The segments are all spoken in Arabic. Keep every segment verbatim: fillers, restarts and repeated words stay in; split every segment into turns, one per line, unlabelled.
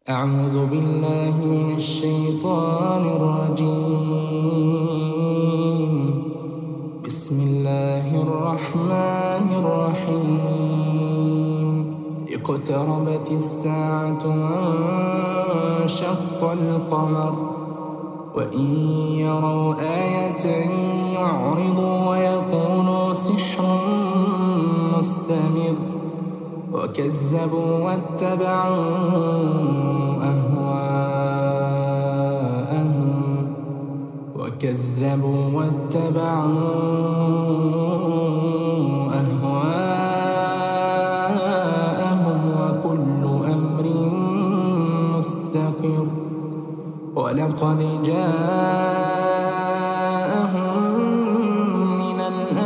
أعوذ بالله من الشيطان الرجيم. بسم الله الرحمن الرحيم. اقتربت الساعة وانشق القمر وإن يروا آية يعرضوا ويقولوا سحر مستمر وكذبوا واتبعوا أهواءهم وكذبوا واتبعوا أهواءهم وكل أمر مستقر ولقد جاءهم من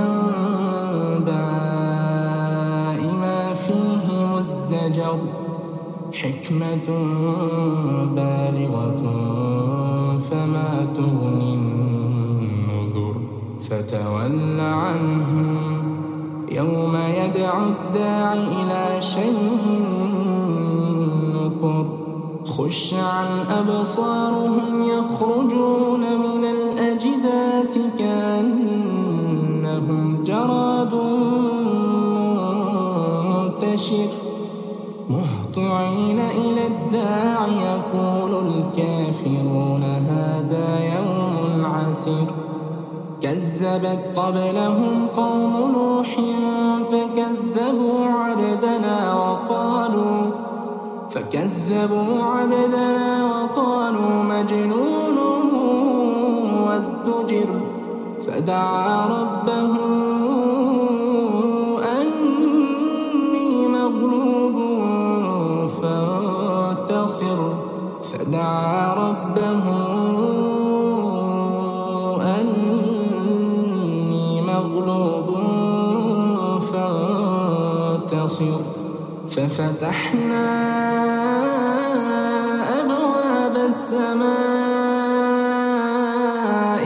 الأنباء ما فيه مزدجر حكمة بالغة فما تغني النذر فتول عنهم يوم يدعو الداع إلى شيء نكر خش عن أبصارهم يخرجون من الأجداث كأنهم جراد منتشر مهطعين إلى الداع يقول الكافرون هذا يوم عسير كذبت قبلهم قوم نوح فكذبوا عبدنا وقالوا فكذبوا عبدنا وقالوا مجنون وازدجر فدعا ربه أني مغلوب فانتصر فدعا ربه أني مغلوب فانتصر ففتحنا أبواب السماء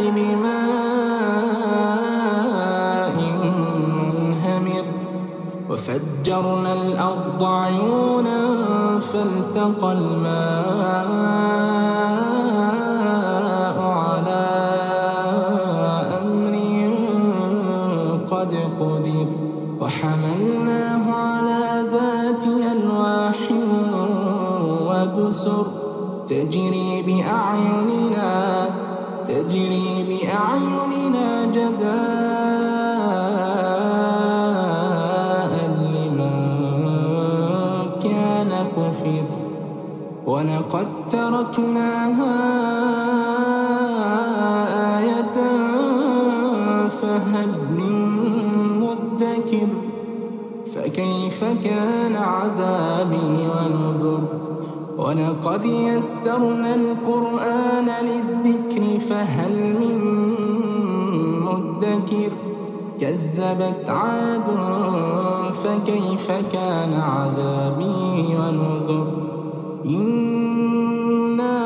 بماء منهمر وفجرنا الأرض عيونا فالتقى الماء على أمر قد قدر وحملناه على ذات ألواح وبسر تجري بأعيننا تجري بأعيننا جزاء لمن كان كفر ولقد تركناها آية فهل من مدكر فكيف كان عذابي ونذر ولقد يسرنا القرآن للذكر فهل من مدكر كذبت عاد فكيف كان عذابي ونذر إنا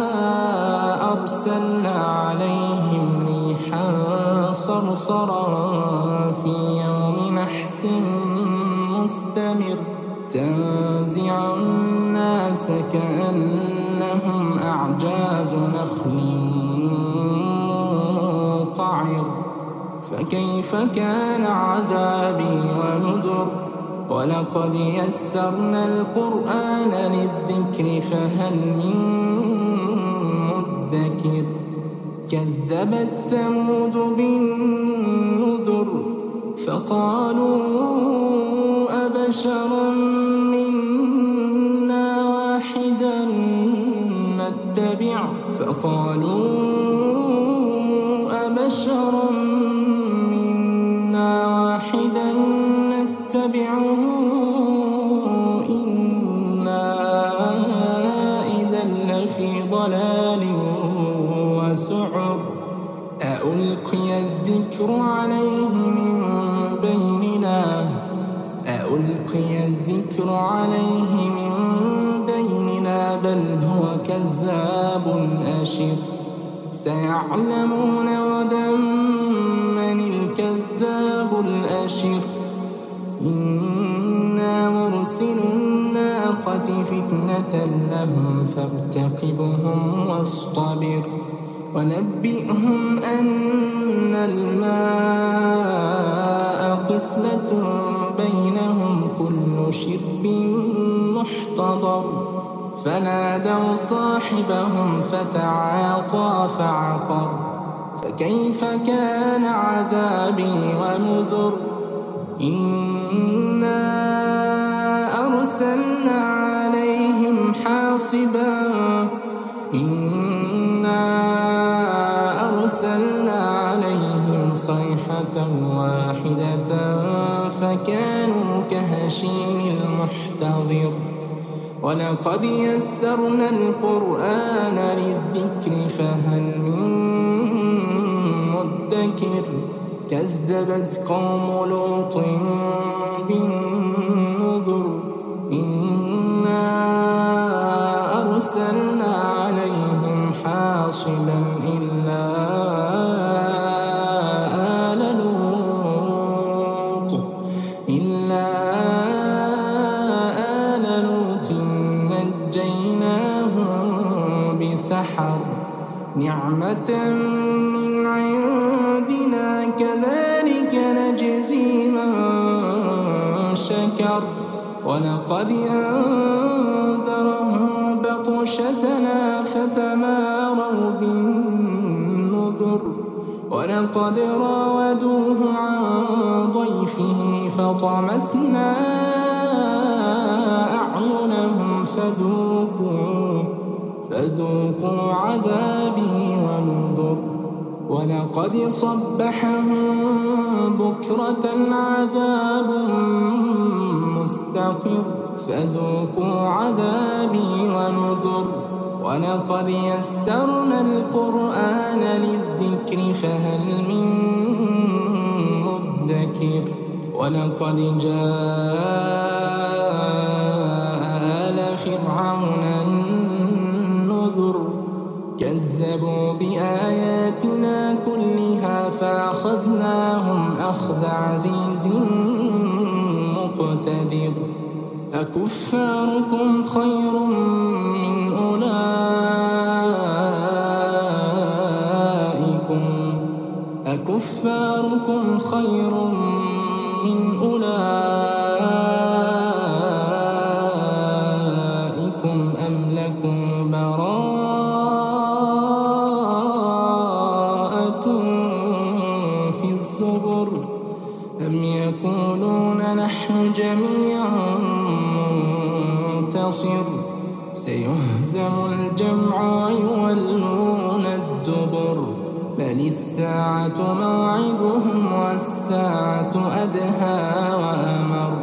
أرسلنا عليهم ريحا صرصرا في يوم نحس مستمر تنزع الناس كأنهم أعجاز نخل منقعر فكيف كان عذابي ونذر ولقد يسرنا القرآن للذكر فهل من مدكر كذبت ثمود بالنذر فقالوا أبشرا منا واحدا نتبع فقالوا أبشرا منا واحدا نتبعه إنا إذا لفي ضلال وسعر أألقي الذكر عليه من بيننا أألقي الذكر عليه من بيننا بل هو كذاب أشر سيعلمون غدا من الكذاب الأشر إنا مرسل الناقة الناقة فتنة لهم فارتقبهم واصطبر ونبئهم أن الماء قسمة بينهم كل شرب محتضر فنادوا صاحبهم فتعاطى فعقر فكيف كان عذابي ونذر إنا أرسلنا عليهم حاصبا إنا أرسلنا عليهم صيحة واحدة فكانوا كهشيم المحتضر ولقد يسرنا القرآن للذكر فهل من مدكر كذبت قوم لوط بالنذر إنا أرسلنا عليهم حاصبا إلا آل لوط إلا آل لوط نجيناهم بسحر نعمة من عندنا كذلك نجزي من شكر ولقد أنذرهم بطشتنا فتماروا بالنذر ولقد راودوه عن ضيفه فطمسنا أعينهم فذوقوا فذوقوا عذابي ونذر ولقد صبحهم بكرة عذاب مستقر فذوقوا عذابي ونذر ولقد يسرنا القرآن للذكر فهل من مدكر ولقد جاء آل فرعون النذر كذبوا بآياتنا كلها فأخذناهم أخذ عزيز مقتدر أكفاركم خير من أولئكم أكفاركم خير من أولئكم أم لكم براءة في الزبر أم يقولون نحن جميع منتصر سيهزم الجمع ويولون الدبر بل الساعة موعدهم والساعة أدهى وأمر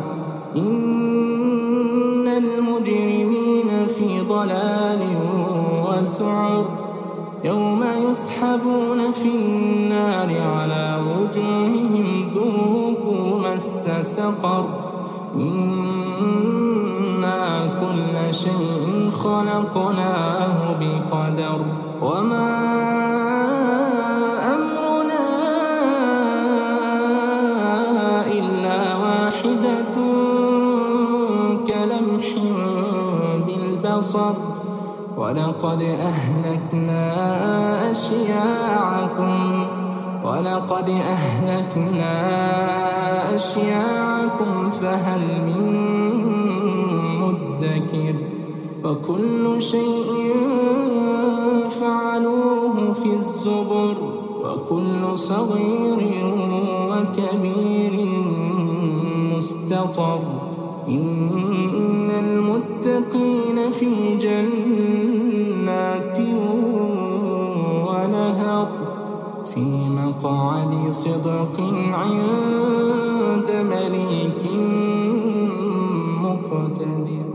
إن المجرمين في ضلال وسعر يوم يسحبون في النار على وجوههم ذوقوا مس سقر إنا كل شيء خلقناه بقدر وما أمرنا إلا واحدة كلمح بالبصر ولقد أهلكنا أشياعكم ولقد أهلكنا أشياعكم فهل من مدكر وكل شيء فعلوه في الزبر وكل صغير وكبير مستطر إن المتقين في جنات ونهر في مقعد صدق عند مليك مقتدر.